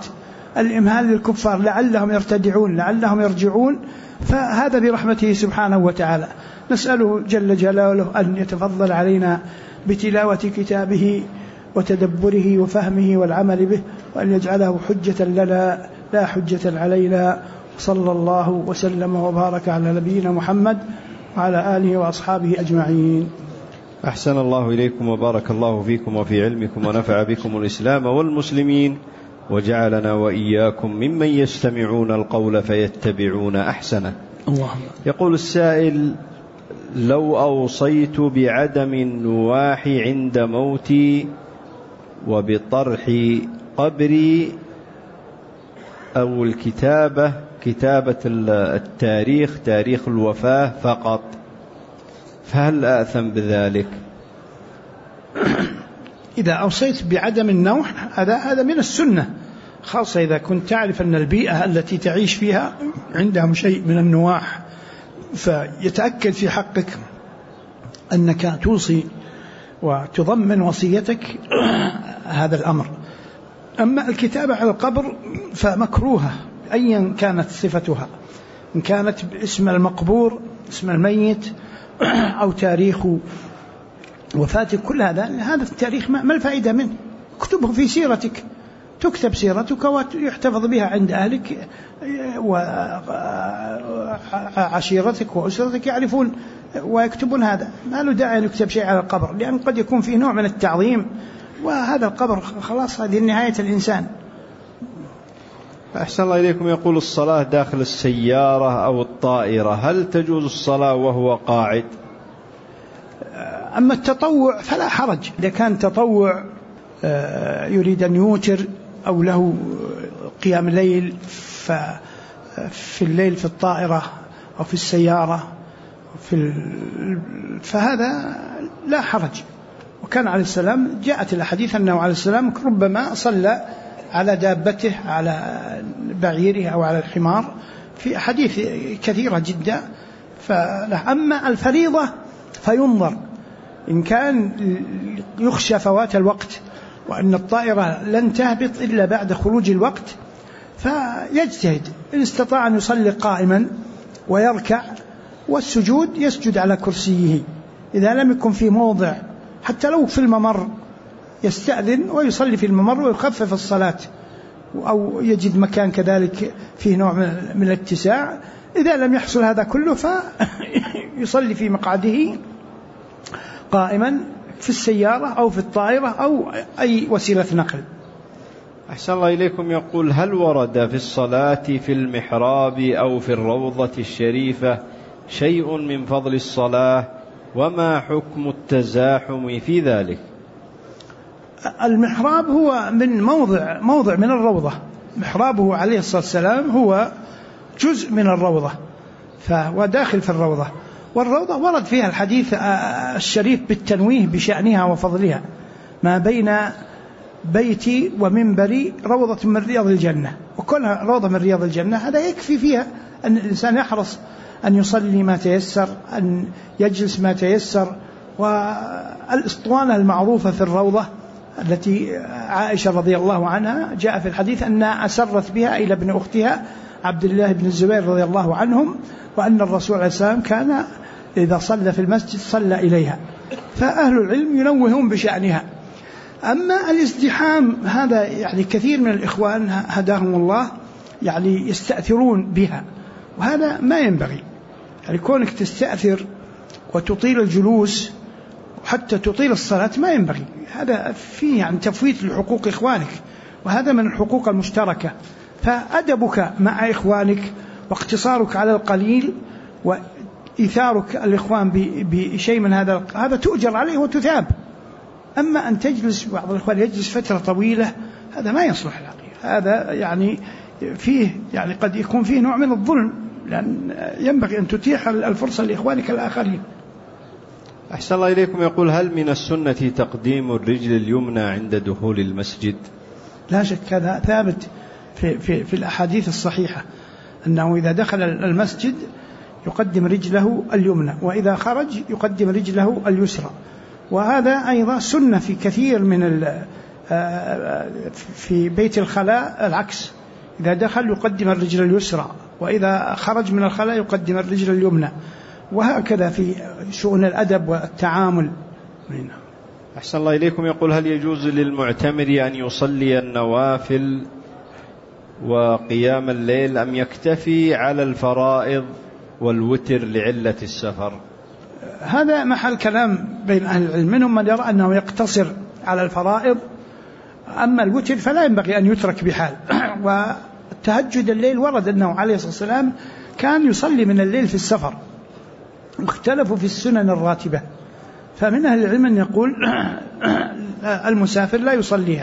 الإمهال للكفار لعلهم يرتدعون لعلهم يرجعون، فهذا برحمته سبحانه وتعالى. نسأله جل جلاله أن يتفضل علينا بتلاوة كتابه وتدبره وفهمه والعمل به، وأن يجعله حجة لنا لا حجة علينا. صلى الله وسلم وبارك على نبينا محمد وعلى آله وأصحابه أجمعين. أحسن الله إليكم وبارك الله فيكم وفي علمكم ونفع بكم الإسلام والمسلمين، وجعلنا وإياكم ممن يستمعون القول فيتبعون أحسنه. اللهم. يقول السائل: لو أوصيت بعدم النواح عند موتي وبطرح قبري أو كتابة التاريخ، تاريخ الوفاة فقط، فهل آثم بذلك؟ إذا أوصيت بعدم النوح هذا من السنة، خاصة إذا كنت تعرف أن البيئة التي تعيش فيها عندهم شيء من النواح، فيتأكد في حقك أنك توصي وتضمن وصيتك هذا الأمر. أما الكتابة على القبر فمكروهة أيا كانت صفتها، إن كانت باسم المقبور، اسم الميت، أو تاريخ وفاتك، كل هذا التاريخ ما الفائدة منه؟ اكتبه في سيرتك، تكتب سيرتك ويحتفظ بها عند أهلك وعشيرتك وأسرتك يعرفون ويكتبون هذا. ما له داعي أن يكتب شيء على القبر، لأن قد يكون فيه نوع من التعظيم، وهذا القبر خلاص هذه نهاية الإنسان. أحسن الله إليكم. يقول: الصلاة داخل السيارة أو الطائرة، هل تجوز الصلاة وهو قاعد؟ أما التطوع فلا حرج، إذا كان تطوع يريد أن يوتر أو له قيام ليل في الليل في الطائرة أو في السيارة فهذا لا حرج. وكان عليه السلام جاءت الحديث أنه عليه السلام ربما صلى على دابته، على بعيره أو على الحمار، في أحاديث كثيرة جدا. أما الفريضة فينظر، إن كان يخشى فوات الوقت وأن الطائرة لن تهبط إلا بعد خروج الوقت فيجتهد، إن استطاع أن يصلي قائما ويركع، والسجود يسجد على كرسيه. إذا لم يكن في موضع، حتى لو في الممر، يستأذن ويصلي في الممر ويخفف الصلاة، أو يجد مكان كذلك فيه نوع من الاتساع. إذا لم يحصل هذا كله فيصلي في مقعده قائما في السيارة أو في الطائرة أو أي وسيلة نقل. أحسن الله إليكم. يقول: هل ورد في الصلاة في المحراب أو في الروضة الشريفة شيء من فضل الصلاة، وما حكم التزاحم في ذلك؟ المحراب هو من موضع من الروضة، محرابه عليه الصلاة والسلام هو جزء من الروضة، فهو داخل في الروضة. والروضة ورد فيها الحديث الشريف بالتنويه بشأنها وفضلها: ما بين بيتي ومنبري روضة من رياض الجنة، وكلها روضة من رياض الجنة. هذا يكفي فيها أن الإنسان يحرص أن يصلي ما تيسر، أن يجلس ما تيسر. والإسطوانة المعروفة في الروضة التي عائشة رضي الله عنها جاء في الحديث أنها أسرت بها إلى ابن أختها عبد الله بن الزبير رضي الله عنهم، وأن الرسول عليه السلام كان إذا صلى في المسجد صلى إليها. فأهل العلم ينوهون بشأنها. أما الازدحام هذا يعني كثير من الإخوان هداهم الله يعني يستأثرون بها، وهذا ما ينبغي. يعني كونك تستأثر وتطيل الجلوس وحتى تطيل الصلاة ما ينبغي، هذا فيه يعني تفويت لحقوق إخوانك، وهذا من الحقوق المشتركة. فأدبك مع إخوانك واقتصارك على القليل وإيثارك الإخوان بشيء من هذا تؤجر عليه وتثاب. أما أن تجلس، بعض الإخوان يجلس فترة طويلة، هذا ما يصلح الحقيقة. هذا يعني فيه يعني قد يكون فيه نوع من الظلم، لأن ينبغي أن تتيح الفرصة لإخوانك الآخرين. أحسن الله إليكم. يقول: هل من السنة تقديم الرجل اليمنى عند دخول المسجد؟ لا شك، هذا ثابت في الأحاديث الصحيحة أنه إذا دخل المسجد يقدم رجله اليمنى، وإذا خرج يقدم رجله اليسرى. وهذا أيضا سنة في كثير من في بيت الخلاء العكس، إذا دخل يقدم الرجل اليسرى، وإذا خرج من الخلاء يقدم الرجل اليمنى، وهكذا في شؤون الأدب والتعامل. أحسن الله إليكم. يقول: هل يجوز للمعتمر أن يصلي النوافل وقيام الليل أم يكتفي على الفرائض والوتر لعلة السفر؟ هذا محل كلام بين أهل العلم، منهم من يرى أنه يقتصر على الفرائض، أما الوتر فلا ينبغي أن يترك بحال. وتهجد الليل ورد أنه عليه الصلاة والسلام كان يصلي من الليل في السفر، واختلفوا في السنن الراتبة، فمن أهل العلم من يقول المسافر لا يصليها،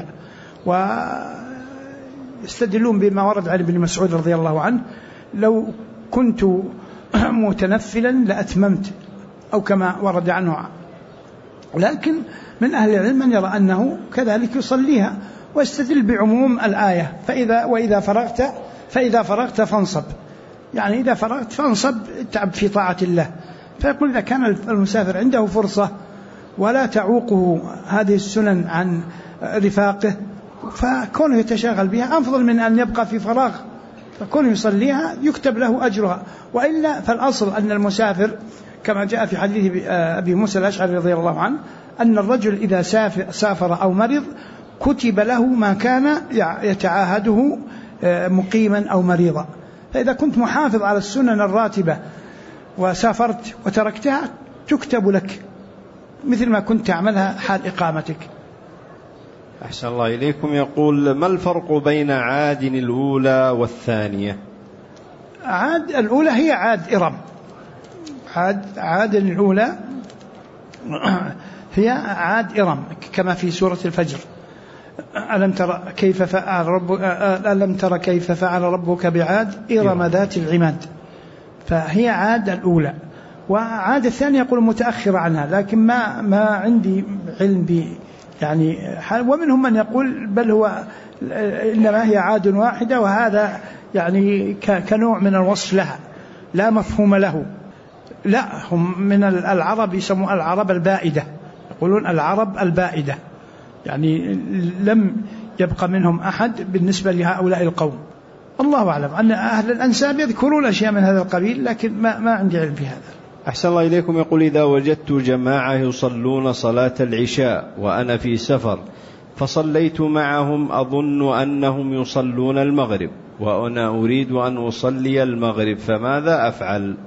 ويستدلون بما ورد عن ابن مسعود رضي الله عنه: لو كنت متنفلا لأتممت، أو كما ورد عنه. لكن من أهل العلم من يرى أنه كذلك يصليها، واستدل بعموم الآية: فإذا فرغت فانصب، يعني إذا فرغت فانصب تعب في طاعة الله. فيقول: إذا كان المسافر عنده فرصة ولا تعوقه هذه السنن عن رفاقه، فكونه يتشاغل بها أفضل من أن يبقى في فراغ، فكونه يصليها يكتب له أجرها. وإلا فالأصل أن المسافر كما جاء في حديث أبي موسى الأشعري رضي الله عنه أن الرجل إذا سافر أو مرض كتب له ما كان يتعاهده مقيما أو مريضا. فإذا كنت محافظ على السنن الراتبة وسافرت وتركتها تكتب لك مثل ما كنت تعملها حال إقامتك. أحسن الله إليكم. يقول: ما الفرق بين عاد الأولى والثانية؟ عاد الأولى هي عاد إرم. عاد الأولى هي عاد إرم، كما في سورة الفجر: ألم تر كيف فعل ربك بعاد إرم ذات العماد. فهي عاد الأولى. وعاد الثانية يقول متأخر عنها، لكن ما عندي علم يعني ومنهم من يقول بل هو إنما هي عاد واحدة، وهذا يعني كنوع من الوصف لها لا مفهوم له. لا، هم من العرب يسمون العرب البائدة، يقولون العرب البائدة، يعني لم يبقى منهم أحد بالنسبة لهؤلاء القوم. الله أعلم أن أهل الأنساب يذكرون أشياء من هذا القبيل، لكن ما عندي علم في هذا. أحسن الله إليكم. يقول: إذا وجدت جماعة يصلون صلاة العشاء وأنا في سفر فصليت معهم أظن أنهم يصلون المغرب وأنا أريد أن أصلي المغرب، فماذا أفعل؟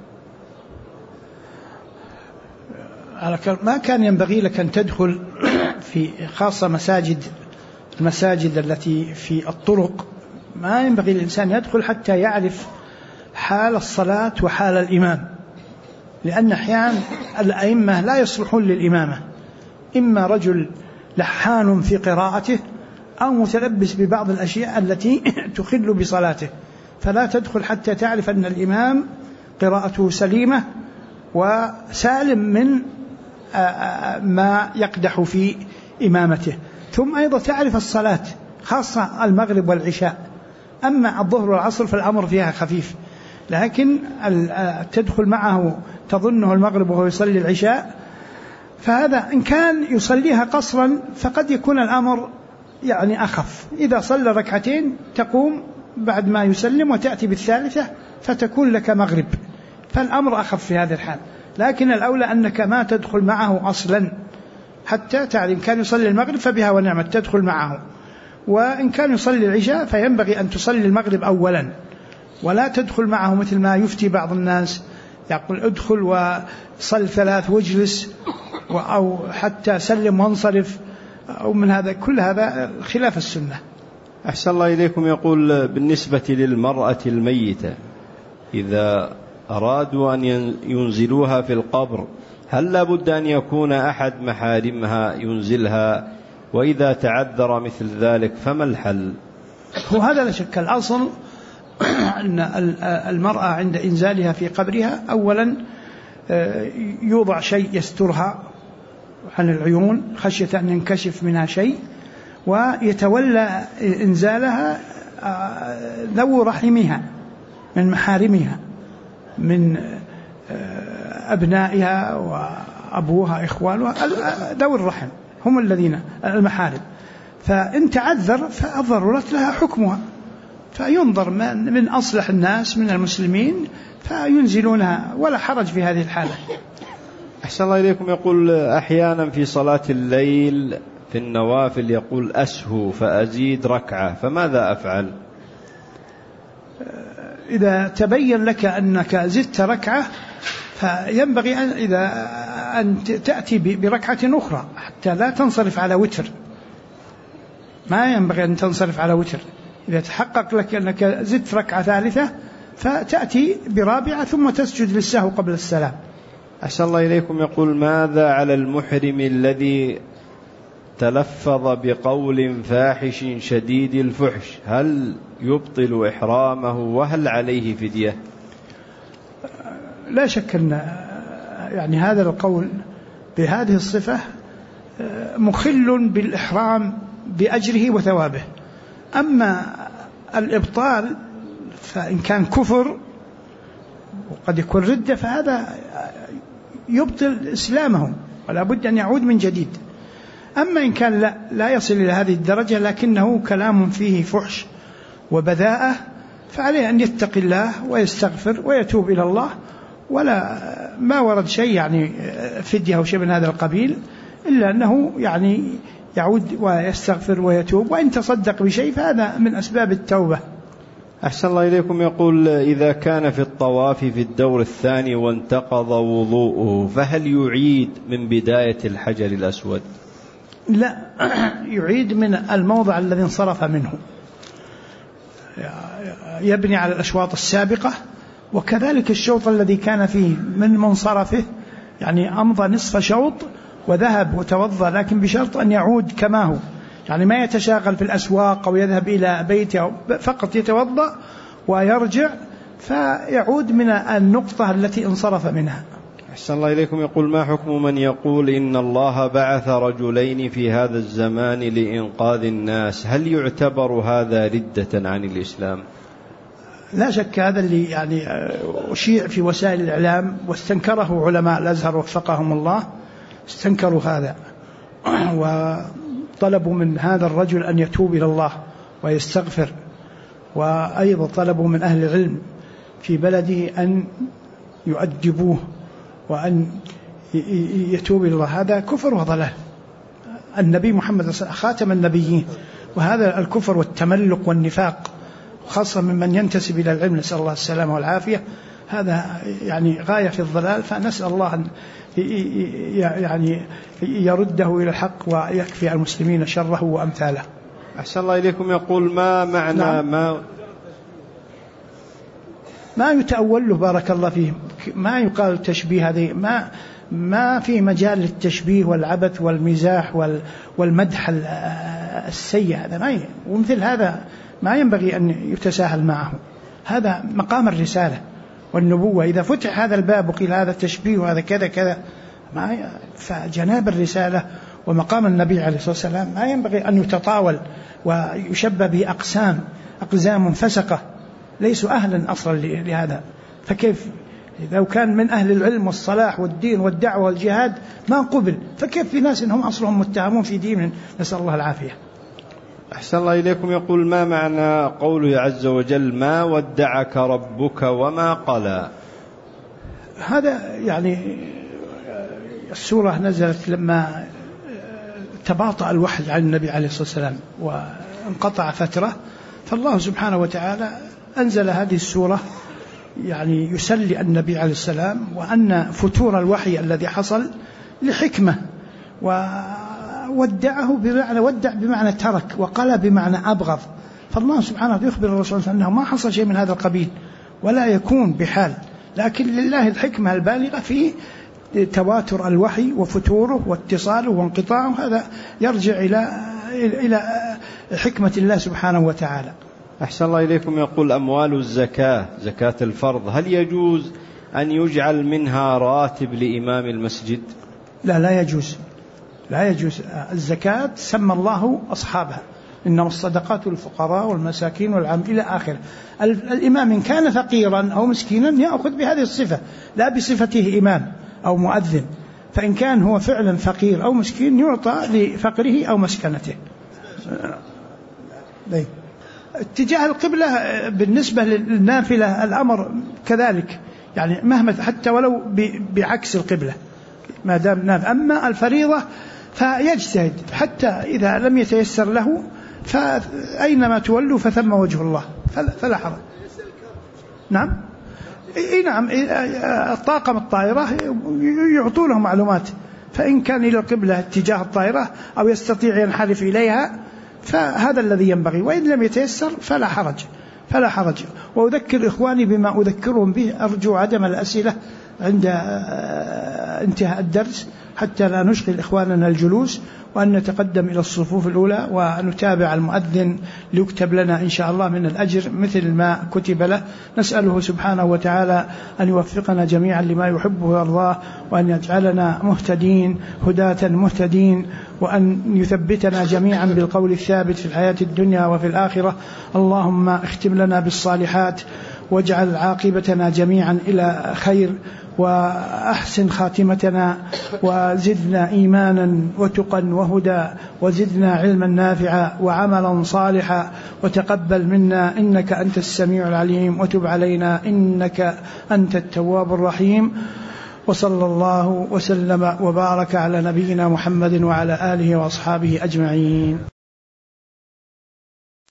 ما كان ينبغي لك أن تدخل في خاصة المساجد التي في الطرق، ما ينبغي للإنسان يدخل حتى يعرف حال الصلاة وحال الإمام، لأن أحيانا الأئمة لا يصلحون للإمامة، إما رجل لحان في قراءته أو متلبس ببعض الأشياء التي تخل بصلاته، فلا تدخل حتى تعرف أن الإمام قراءته سليمة وسالم من ما يقدح في إمامته. ثم أيضا تعرف الصلاة خاصة المغرب والعشاء. أما الظهر والعصر فالأمر فيها خفيف، لكن تدخل معه تظنه المغرب وهو يصلي العشاء، فهذا إن كان يصليها قصرا فقد يكون الأمر يعني أخف. إذا صلى ركعتين تقوم بعد ما يسلم وتأتي بالثالثة فتكون لك مغرب، فالأمر أخف في هذا الحال. لكن الأولى أنك ما تدخل معه أصلا حتى تعلم. إن كان يصلي المغرب فبها ونعمة تدخل معه، وإن كان يصلي العشاء فينبغي أن تصلي المغرب أولا، ولا تدخل معه مثل ما يفتي بعض الناس يقول ادخل وصل 3 واجلس، أو حتى سلم وانصرف، أو من هذا كل هذا خلاف السنة. أحسن الله إليكم. يقول: بالنسبة للمرأة الميتة إذا أرادوا أن ينزلوها في القبر هل لابد أن يكون أحد محارمها ينزلها؟ وإذا تعذر مثل ذلك فما الحل؟ هو هذا لا شك الأصل أن المرأة عند إنزالها في قبرها أولا يوضع شيء يسترها عن العيون خشية أن ينكشف منها شيء، ويتولى إنزالها ذو رحمها من محارمها من أبنائها وأبوها إخوانها، ذوي الرحم هم الذين المحارم. فإن تعذر فالضرورة لها حكمها، فينظر من أصلح الناس من المسلمين فينزلونها، ولا حرج في هذه الحالة. أحسن الله إليكم. يقول أحيانا في صلاة الليل في النوافل يقول أسهو فأزيد ركعة، فماذا أفعل؟ إذا تبين لك أنك زدت ركعة فينبغي أن تأتي بركعة أخرى حتى لا تنصرف على وتر. ما ينبغي أن تنصرف على وتر. إذا تحقق لك أنك زدت ركعة ثالثة فتأتي برابعة ثم تسجد للسهو قبل السلام. أحسن الله إليكم. يقول ماذا على المحرم الذي تلفظ بقول فاحش شديد الفحش، هل يبطل إحرامه وهل عليه فدية؟ لا شك أن يعني هذا القول بهذه الصفة مخل بالإحرام بأجره وثوابه. أما الإبطال فإن كان كفر وقد يكون ردة فهذا يبطل إسلامه ولا بد أن يعود من جديد. أما إن كان لا يصل إلى هذه الدرجة لكنه كلام فيه فحش وبذاءة فعليه أن يتقي الله ويستغفر ويتوب إلى الله، ولا ما ورد شيء يعني فدية أو شيء من هذا القبيل، إلا أنه يعني يعود ويستغفر ويتوب، وإن تصدق بشيء فهذا من أسباب التوبة. أحسن الله إليكم. يقول إذا كان في الطواف في الدور الثاني وانتقض وضوءه فهل يعيد من بداية الحجر الأسود؟ لا، يعيد من الموضع الذي انصرف منه، يبني على الأشواط السابقة، وكذلك الشوط الذي كان فيه من منصرفه، يعني أمضى نصف شوط وذهب وتوضأ، لكن بشرط أن يعود كما هو، يعني ما يتشاغل في الأسواق أو يذهب إلى بيته، فقط يتوضأ ويرجع فيعود من النقطة التي انصرف منها. أحسن الله إليكم. يقول ما حكم من يقول إن الله بعث رجلين في هذا الزمان لإنقاذ الناس، هل يعتبر هذا ردة عن الإسلام؟ لا شك هذا اللي يعني أشيع في وسائل الإعلام واستنكره علماء الأزهر وفقهم الله، استنكروا هذا وطلبوا من هذا الرجل أن يتوب إلى الله ويستغفر، وأيضا طلبوا من أهل العلم في بلده أن يؤدبوه وأن يتوب إلى الله. هذا كفر وضلال. النبي محمد خاتم النبيين، وهذا الكفر والتملق والنفاق خاصة ممن ينتسب إلى العلم، نسأل الله السلامة والعافية، هذا يعني غاية في الضلال، فنسأل الله أن يعني يرده إلى الحق ويكفي المسلمين شره وأمثاله. أحسن الله إليكم. يقول ما معنى ما يتأول له بارك الله فيه، ما يقال تشبيه، هذه ما في مجال للتشبيه والعبث والمزاح والمدح السيء، هذا ومثل هذا ما ينبغي أن يتساهل معه. هذا مقام الرسالة والنبوة، إذا فتح هذا الباب وقيل هذا تشبيه وهذا كذا كذا، فجناب الرسالة ومقام النبي عليه الصلاة والسلام ما ينبغي أن يتطاول ويشبه به أقزام فسقة ليسوا أهلا أصلا لهذا. فكيف لو كان من أهل العلم والصلاح والدين والدعوة والجهاد ما قبل، فكيف في ناس إنهم أصلهم متهمون في دين، نسأل الله العافية. أحسن الله إليكم. يقول ما معنى قوله عز وجل ما ودعك ربك وما قلى؟ هذا يعني السورة نزلت لما تباطأ الوحي عن النبي عليه الصلاة والسلام وانقطع فترة، فالله سبحانه وتعالى أنزل هذه السورة يعني يسلي النبي عليه السلام، وأن فتور الوحي الذي حصل لحكمة، وودعه بمعنى ودع بمعنى ترك، وقال بمعنى أبغض. فالله سبحانه يخبر الرسول أنه ما حصل شيء من هذا القبيل ولا يكون بحال، لكن لله الحكمة البالغة في تواتر الوحي وفتوره واتصاله وانقطاعه، هذا يرجع إلى حكمة الله سبحانه وتعالى. أحسن الله إليكم. يقول أموال الزكاة، زكاة الفرض، هل يجوز أن يجعل منها راتب لإمام المسجد؟ لا يجوز، لا يجوز. الزكاة سمى الله أصحابها إنما الصدقات للفقراء والمساكين والعام إلى آخر. الإمام إن كان فقيرا أو مسكينا يأخذ بهذه الصفة، لا بصفته إمام أو مؤذن، فإن كان هو فعلا فقير أو مسكين يعطى لفقره أو مسكنته. اتجاه القبلة بالنسبة للنافلة الأمر كذلك، يعني مهما حتى ولو بعكس القبلة ما دام نافل. أما الفريضة فيجتهد حتى إذا لم يتيسر له، فأينما تولوا فثم وجه الله، فلا حرج. نعم نعم، الطاقم الطائرة يعطونه معلومات، فإن كان إلى القبلة اتجاه الطائرة أو يستطيع ينحرف إليها فهذا الذي ينبغي، وإن لم يتيسر فلا حرج. وأذكر إخواني بما أذكرهم به، أرجو عدم الأسئلة عند انتهاء الدرس حتى لا نشغل إخواننا الجلوس، وأن نتقدم إلى الصفوف الأولى ونتابع المؤذن ليكتب لنا إن شاء الله من الأجر مثل ما كتب له. نسأله سبحانه وتعالى أن يوفقنا جميعا لما يحبه ويرضاه، وأن يجعلنا مهتدين هداة مهتدين، وأن يثبتنا جميعا بالقول الثابت في الحياة الدنيا وفي الآخرة. اللهم اختم لنا بالصالحات، واجعل عاقبتنا جميعا إلى خير، وأحسن خاتمتنا، وزدنا إيمانا وتقا وهدى، وزدنا علما نافعا وعملا صالحا، وتقبل منا إنك أنت السميع العليم، وتب علينا إنك أنت التواب الرحيم. وصلى الله وسلم وبارك على نبينا محمد وعلى آله وأصحابه أجمعين.